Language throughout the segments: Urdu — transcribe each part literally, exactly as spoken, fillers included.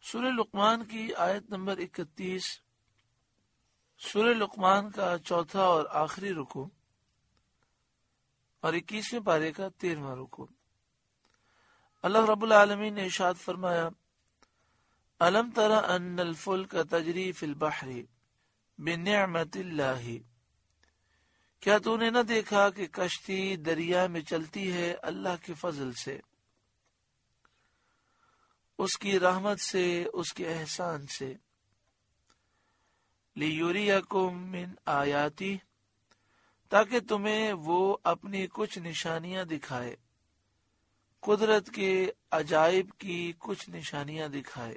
سورہ لقمان کی آیت نمبر اکتیس، سورہ لقمان کا چوتھا اور آخری رکوع اور اکیسویں پارے کا تیرہواں رکوع۔ اللہ رب العالمین نے ارشاد فرمایا، الم تر ان الفلک تجری فی البحر بنعمت اللہ، کیا تو نے نہ دیکھا کہ کشتی دریا میں چلتی ہے اللہ کے فضل سے، اس کی رحمت سے، اس کے احسان سے۔ لیوریکم من آیاتی، تاکہ تمہیں وہ اپنی کچھ نشانیاں دکھائے، قدرت کے عجائب کی کچھ نشانیاں دکھائے۔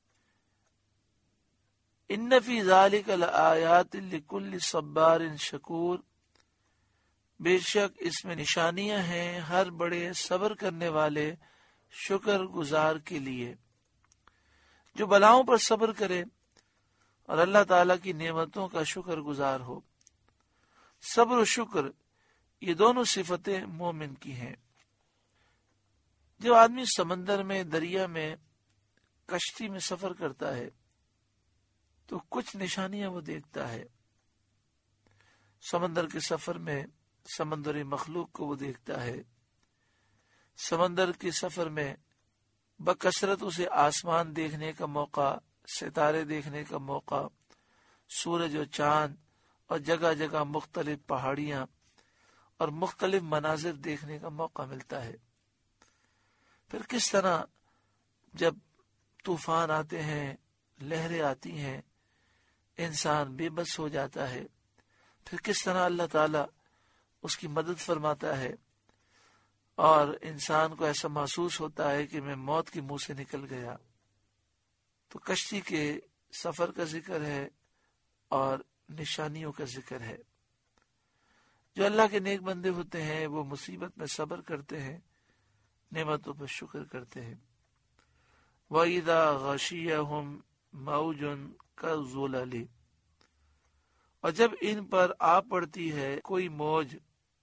ان فی ذالک لآیات لکل صبار شکور، بے شک اس میں نشانیاں ہیں ہر بڑے صبر کرنے والے شکر گزار کے لیے، جو بلاؤں پر صبر کرے اور اللہ تعالیٰ کی نعمتوں کا شکر گزار ہو۔ صبر و شکر یہ دونوں صفتیں مومن کی ہیں۔ جب آدمی سمندر میں، دریا میں، کشتی میں سفر کرتا ہے تو کچھ نشانیاں وہ دیکھتا ہے۔ سمندر کے سفر میں سمندری مخلوق کو وہ دیکھتا ہے۔ سمندر کے سفر میں بکثرت اسے آسمان دیکھنے کا موقع، ستارے دیکھنے کا موقع، سورج اور چاند اور جگہ جگہ مختلف پہاڑیاں اور مختلف مناظر دیکھنے کا موقع ملتا ہے۔ پھر کس طرح جب طوفان آتے ہیں، لہریں آتی ہیں، انسان بے بس ہو جاتا ہے، پھر کس طرح اللہ تعالیٰ اس کی مدد فرماتا ہے اور انسان کو ایسا محسوس ہوتا ہے کہ میں موت کے منہ سے نکل گیا۔ تو کشتی کے سفر کا ذکر ہے اور نشانیوں کا ذکر ہے۔ جو اللہ کے نیک بندے ہوتے ہیں وہ مصیبت میں صبر کرتے ہیں، نعمتوں پر شکر کرتے ہیں۔ وَإِذَا غَشِيَهُمْ مَوْجٌ كَالظُّلَلِ، اور جب ان پر آ پڑتی ہے کوئی موج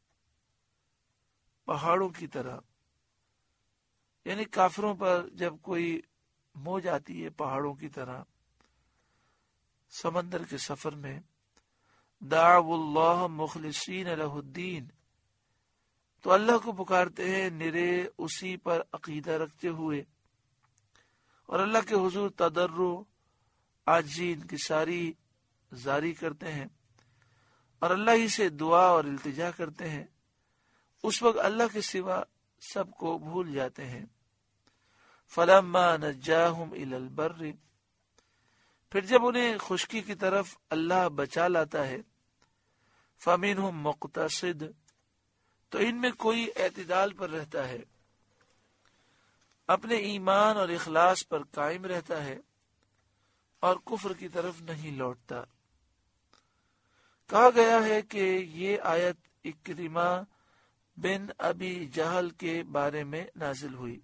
پہاڑوں کی طرح، یعنی کافروں پر جب کوئی موج آتی ہے پہاڑوں کی طرح سمندر کے سفر میں، دعوا اللہ مخلصین لہ الدین، تو اللہ کو پکارتے ہیں نرے اسی پر عقیدہ رکھتے ہوئے، اور اللہ کے حضور تضرع عاجزی انکساری جاری کرتے ہیں اور اللہ ہی سے دعا اور التجا کرتے ہیں۔ اس وقت اللہ کے سوا سب کو بھول جاتے ہیں۔ فلما نجاہم الی البر، پھر جب انہیں خشکی کی طرف اللہ بچا لاتا ہے، فمنہم مقتصد، تو ان میں کوئی اعتدال پر رہتا ہے، اپنے ایمان اور اخلاص پر قائم رہتا ہے اور کفر کی طرف نہیں لوٹتا۔ کہا گیا ہے کہ یہ آیت اکرمہ بن ابی جہل کے بارے میں نازل ہوئی۔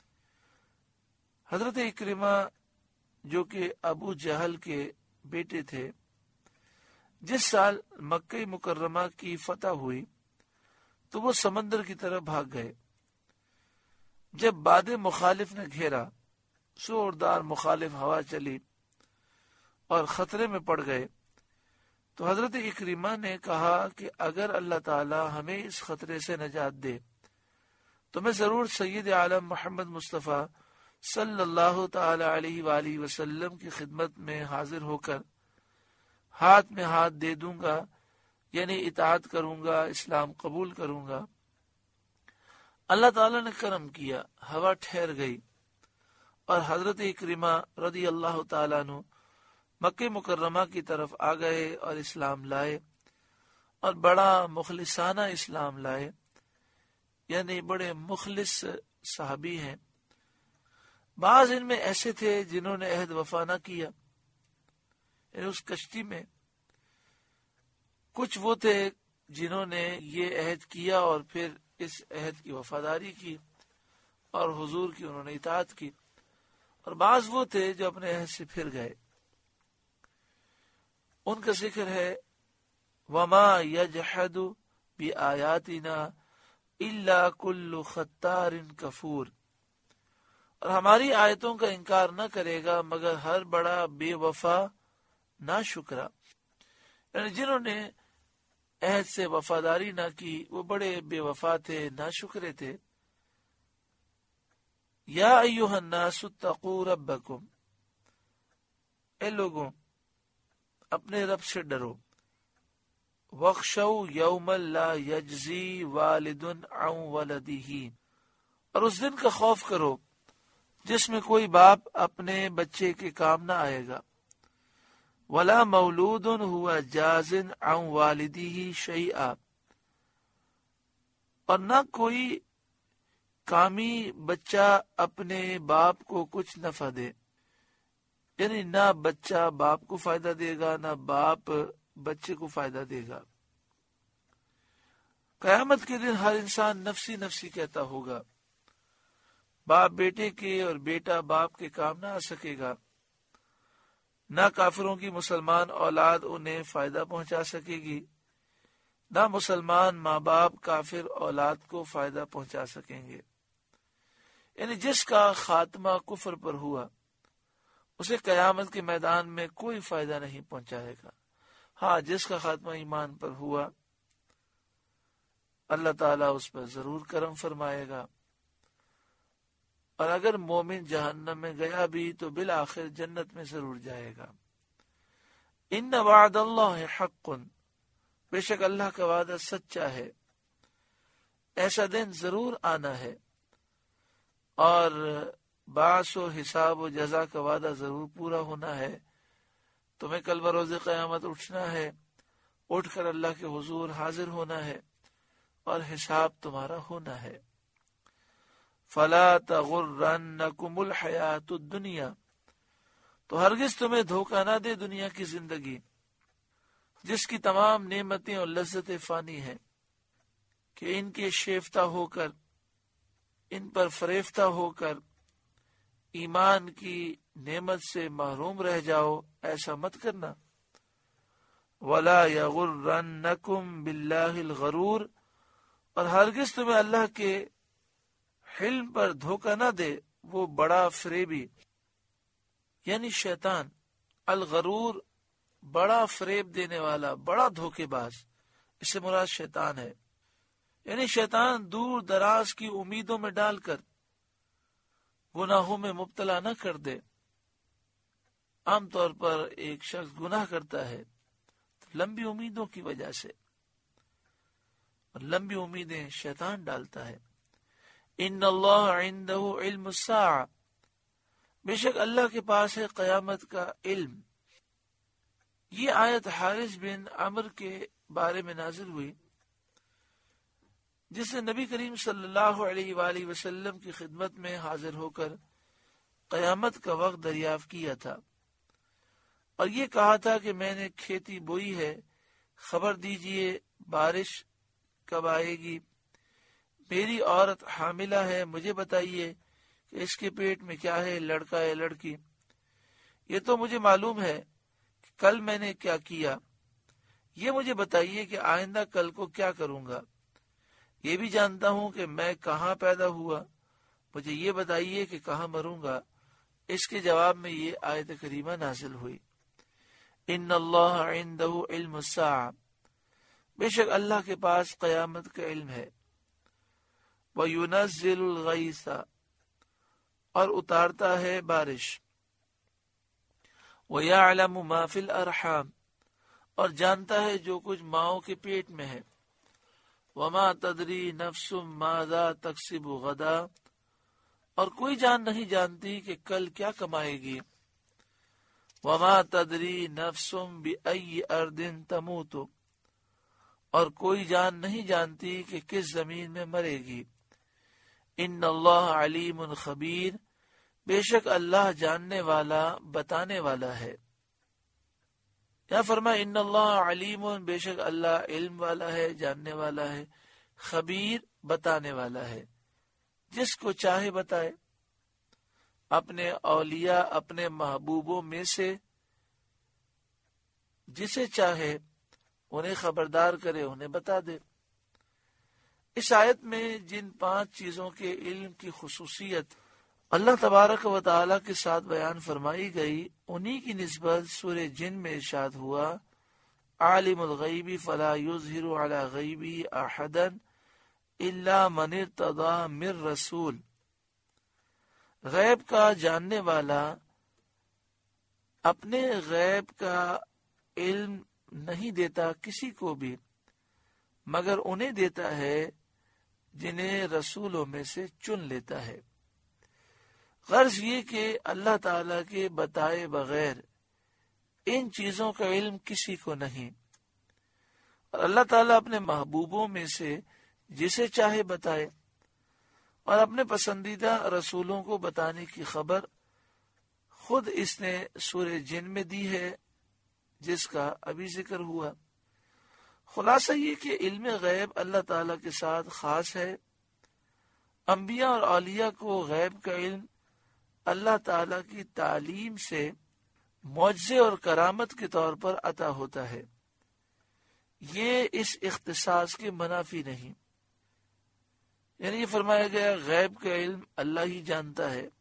حضرت اکرمہ جو کہ ابو جہل کے بیٹے تھے، جس سال مکہ مکرمہ کی فتح ہوئی تو وہ سمندر کی طرف بھاگ گئے۔ جب باد مخالف نے گھیرا، زوردار مخالف ہوا چلی اور خطرے میں پڑ گئے، تو حضرت اکرمہ نے کہا کہ اگر اللہ تعالی ہمیں اس خطرے سے نجات دے تو میں ضرور سید عالم محمد مصطفیٰ صلی اللہ تعالی علیہ وآلہ وسلم کی خدمت میں حاضر ہو کر ہاتھ میں ہاتھ دے دوں گا، یعنی اطاعت کروں گا، اسلام قبول کروں گا۔ اللہ تعالی نے کرم کیا، ہوا ٹھہر گئی اور حضرت اکرمہ رضی اللہ تعالیٰ عنہ مکہ مکرمہ کی طرف آ گئے اور اسلام لائے، اور بڑا مخلصانہ اسلام لائے، یعنی بڑے مخلص صحابی ہیں۔ بعض ان میں ایسے تھے جنہوں نے عہد وفا نہ کیا، یعنی اس کشتی میں کچھ وہ تھے جنہوں نے یہ عہد کیا اور پھر اس عہد کی وفاداری کی اور حضور کی انہوں نے اطاعت کی، اور بعض وہ تھے جو اپنے عہد سے پھر گئے۔ ان کا ذکر ہے وما یجحد بآیاتنا الا کل ختار کفور، اور ہماری آیتوں کا انکار نہ کرے گا مگر ہر بڑا بے وفا ناشکرا، یعنی جنہوں نے عہد سے وفاداری نہ کی وہ بڑے بے وفا تھے، ناشکرے تھے۔ یا ایھا الناس اتقوا ربکم، اے لوگوں اپنے رب سے ڈرو، وَاخْشَوْا يَوْمًا لَا يَجْزِي وَالِدٌ عَنْ وَلَدِهِ، اور اس دن کا خوف کرو جس میں کوئی باپ اپنے بچے کے کام نہ آئے گا، وَلَا مَوْلُودٌ هُوَ جَازٍ عَنْ وَالِدِهِ شَيْئًا، اور نہ کوئی کامی بچہ اپنے باپ کو کچھ نفع دے، یعنی نہ بچہ باپ کو فائدہ دے گا نہ باپ بچے کو فائدہ دے گا۔ قیامت کے دن ہر انسان نفسی نفسی کہتا ہوگا، باپ بیٹے کے اور بیٹا باپ کے کام نہ آ سکے گا، نہ کافروں کی مسلمان اولاد انہیں فائدہ پہنچا سکے گی، نہ مسلمان ماں باپ کافر اولاد کو فائدہ پہنچا سکیں گے۔ یعنی جس کا خاتمہ کفر پر ہوا اسے قیامت کے میدان میں کوئی فائدہ نہیں پہنچائے گا۔ ہاں جس کا خاتمہ ایمان پر ہوا اللہ تعالیٰ اس پر ضرور کرم فرمائے گا، اور اگر مومن جہنم میں گیا بھی تو بالآخر جنت میں ضرور جائے گا۔ ان وعد اللہ حق، بے شک اللہ کا وعدہ سچا ہے، ایسا دن ضرور آنا ہے، اور بعث و حساب و جزا کا وعدہ ضرور پورا ہونا ہے۔ تمہیں کل بروز قیامت اٹھنا ہے، اٹھ کر اللہ کے حضور حاضر ہونا ہے اور حساب تمہارا ہونا ہے۔ فلا تغرنکم الحیات الدنیا، تو ہرگز تمہیں دھوکہ نہ دے دنیا کی زندگی جس کی تمام نعمتیں اور لذتیں فانی ہیں، کہ ان کے شیفتہ ہو کر، ان پر فریفتہ ہو کر ایمان کی نعمت سے محروم رہ جاؤ، ایسا مت کرنا۔ وَلَا يَغُرَّنَّكُمْ بِاللَّهِ الْغَرُورُ، اور ہرگز تمہیں اللہ کے حلم پر دھوکہ نہ دے وہ بڑا فریبی، یعنی شیطان۔ الغرور بڑا فریب دینے والا، بڑا دھوکے باز، اس سے مراد شیطان ہے۔ یعنی شیطان دور دراز کی امیدوں میں ڈال کر گناہوں میں مبتلا نہ کر دے۔ عام طور پر ایک شخص گناہ کرتا ہے تو لمبی امیدوں کی وجہ سے، اور لمبی امیدیں شیطان ڈالتا ہے۔ ان اللہ عندہ علم الساعہ، بے شک اللہ کے پاس ہے قیامت کا علم۔ یہ آیت حارث بن عمر کے بارے میں نازل ہوئی، جس نے نبی کریم صلی اللہ علیہ وآلہ وسلم کی خدمت میں حاضر ہو کر قیامت کا وقت دریافت کیا تھا، اور یہ کہا تھا کہ میں نے کھیتی بوئی ہے، خبر دیجئے بارش کب آئے گی؟ میری عورت حاملہ ہے، مجھے بتائیے کہ اس کے پیٹ میں کیا ہے، لڑکا یا لڑکی؟ یہ تو مجھے معلوم ہے کہ کل میں نے کیا کیا، یہ مجھے بتائیے کہ آئندہ کل کو کیا کروں گا؟ یہ بھی جانتا ہوں کہ میں کہاں پیدا ہوا، مجھے یہ بتائیے کہ کہاں مروں گا۔ اس کے جواب میں یہ آیت کریمہ نازل ہوئی، ان اللہ عندہ علم الساعہ، بے شک اللہ کے پاس قیامت کا علم ہے، وَيُنَزِّلُ الْغَيْثَ، اور اتارتا ہے بارش، وَيَعْلَمُ مَا فِي الْأَرْحَامِ، اور جانتا ہے جو کچھ ماؤں کے پیٹ میں ہے، وَمَا تَدْرِي نَفْسٌ مَاذَا تَكْسِبُ غَدًا، اور کوئی جان نہیں جانتی کہ کل کیا کمائے گی، وَمَا تَدْرِي نَفْسٌ بِأَيِّ أَرْضٍ تَمُوتُ، اور کوئی جان نہیں جانتی کہ کس زمین میں مرے گی۔ ان اللہ علیم خبیر، بے شک اللہ جاننے والا بتانے والا ہے۔ یا فرما ان اللہ علیم، بے شک اللہ علم والا ہے، جاننے والا ہے، خبیر بتانے والا ہے، جس کو چاہے بتائے، اپنے اولیاء اپنے محبوبوں میں سے جسے چاہے انہیں خبردار کرے، انہیں بتا دے۔ اس آیت میں جن پانچ چیزوں کے علم کی خصوصیت اللہ تبارک و تعالی کے ساتھ بیان فرمائی گئی انہی کی نسبت سورہ جن میں ارشاد ہوا عالم الغیب فلا یظہر علی غیبہ احدا الا من ارتضی من رسول، غیب کا جاننے والا اپنے غیب کا علم نہیں دیتا کسی کو بھی مگر انہیں دیتا ہے جنہیں رسولوں میں سے چن لیتا ہے۔ غرض یہ کہ اللہ تعالیٰ کے بتائے بغیر ان چیزوں کا علم کسی کو نہیں، اور اللہ تعالیٰ اپنے محبوبوں میں سے جسے چاہے بتائے، اور اپنے پسندیدہ رسولوں کو بتانے کی خبر خود اس نے سورہ جن میں دی ہے جس کا ابھی ذکر ہوا۔ خلاصہ یہ کہ علم غیب اللہ تعالیٰ کے ساتھ خاص ہے۔ انبیاء اور اولیاء کو غیب کا علم اللہ تعالیٰ کی تعلیم سے معجزے اور کرامت کے طور پر عطا ہوتا ہے، یہ اس اختصاص کے منافی نہیں۔ یعنی یہ فرمایا گیا غیب کا علم اللہ ہی جانتا ہے،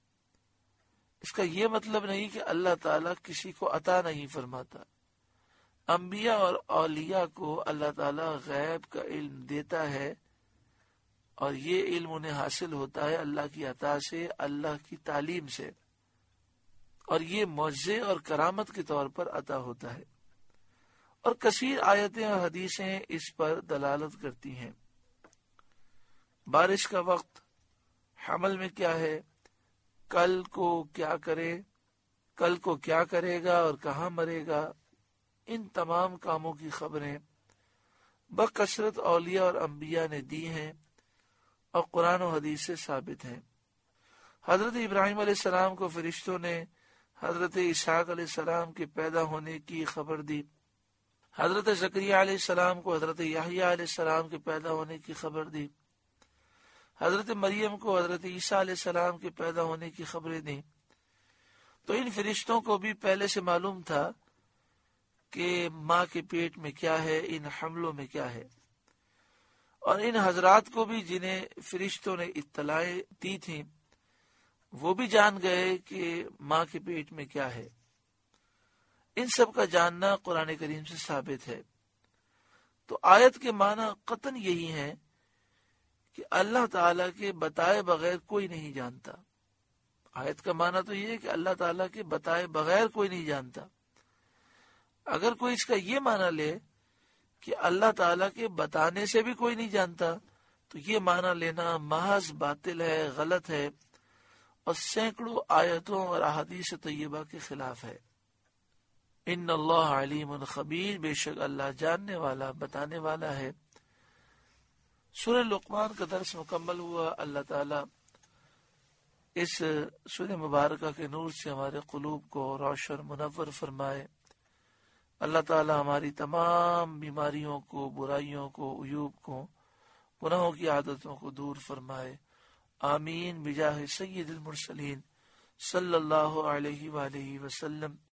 اس کا یہ مطلب نہیں کہ اللہ تعالیٰ کسی کو عطا نہیں فرماتا۔ انبیاء اور اولیاء کو اللہ تعالیٰ غیب کا علم دیتا ہے، اور یہ علم انہیں حاصل ہوتا ہے اللہ کی عطا سے، اللہ کی تعلیم سے، اور یہ معجزے اور کرامت کے طور پر عطا ہوتا ہے۔ اور کثیر آیتیں اور حدیثیں اس پر دلالت کرتی ہیں۔ بارش کا وقت، حمل میں کیا ہے، کل کو کیا کرے، کل کو کیا کرے گا اور کہاں مرے گا، ان تمام کاموں کی خبریں بکثرت اولیاء اور انبیاء نے دی ہیں اور قرآن و حدیث سے ثابت ہیں۔ حضرت ابراہیم علیہ السلام کو فرشتوں نے حضرت اسحاق علیہ السلام کے پیدا ہونے کی خبر دی، حضرت زکریا علیہ السلام کو حضرت یحییٰ علیہ السلام کے پیدا ہونے کی خبر دی، حضرت مریم کو حضرت عیسیٰ علیہ السلام کے پیدا ہونے کی خبریں دیں۔ تو ان فرشتوں کو بھی پہلے سے معلوم تھا کہ ماں کے پیٹ میں کیا ہے، ان حملوں میں کیا ہے، اور ان حضرات کو بھی جنہیں فرشتوں نے اطلاعیں دی تھیں وہ بھی جان گئے کہ ماں کے پیٹ میں کیا ہے۔ ان سب کا جاننا قرآن کریم سے ثابت ہے۔ تو آیت کے معنی قطعاً یہی ہے کہ اللہ تعالیٰ کے بتائے بغیر کوئی نہیں جانتا۔ آیت کا معنی تو یہ ہے کہ اللہ تعالیٰ کے بتائے بغیر کوئی نہیں جانتا۔ اگر کوئی اس کا یہ معنی لے کہ اللہ تعالیٰ کے بتانے سے بھی کوئی نہیں جانتا تو یہ معنی لینا محض باطل ہے، غلط ہے، اور سینکڑوں آیتوں اور احادیث طیبہ کے خلاف ہے۔ ان اللہ علیم خبیر، بے شک اللہ جاننے والا بتانے والا ہے۔ سورہ لقمان کا درس مکمل ہوا۔ اللہ تعالیٰ اس سورہ مبارکہ کے نور سے ہمارے قلوب کو روشن منور فرمائے۔ اللہ تعالیٰ ہماری تمام بیماریوں کو، برائیوں کو، عیوب کو، گناہوں کی عادتوں کو دور فرمائے۔ آمین بجاہ سید المرسلین صلی اللہ علیہ وآلہ وسلم۔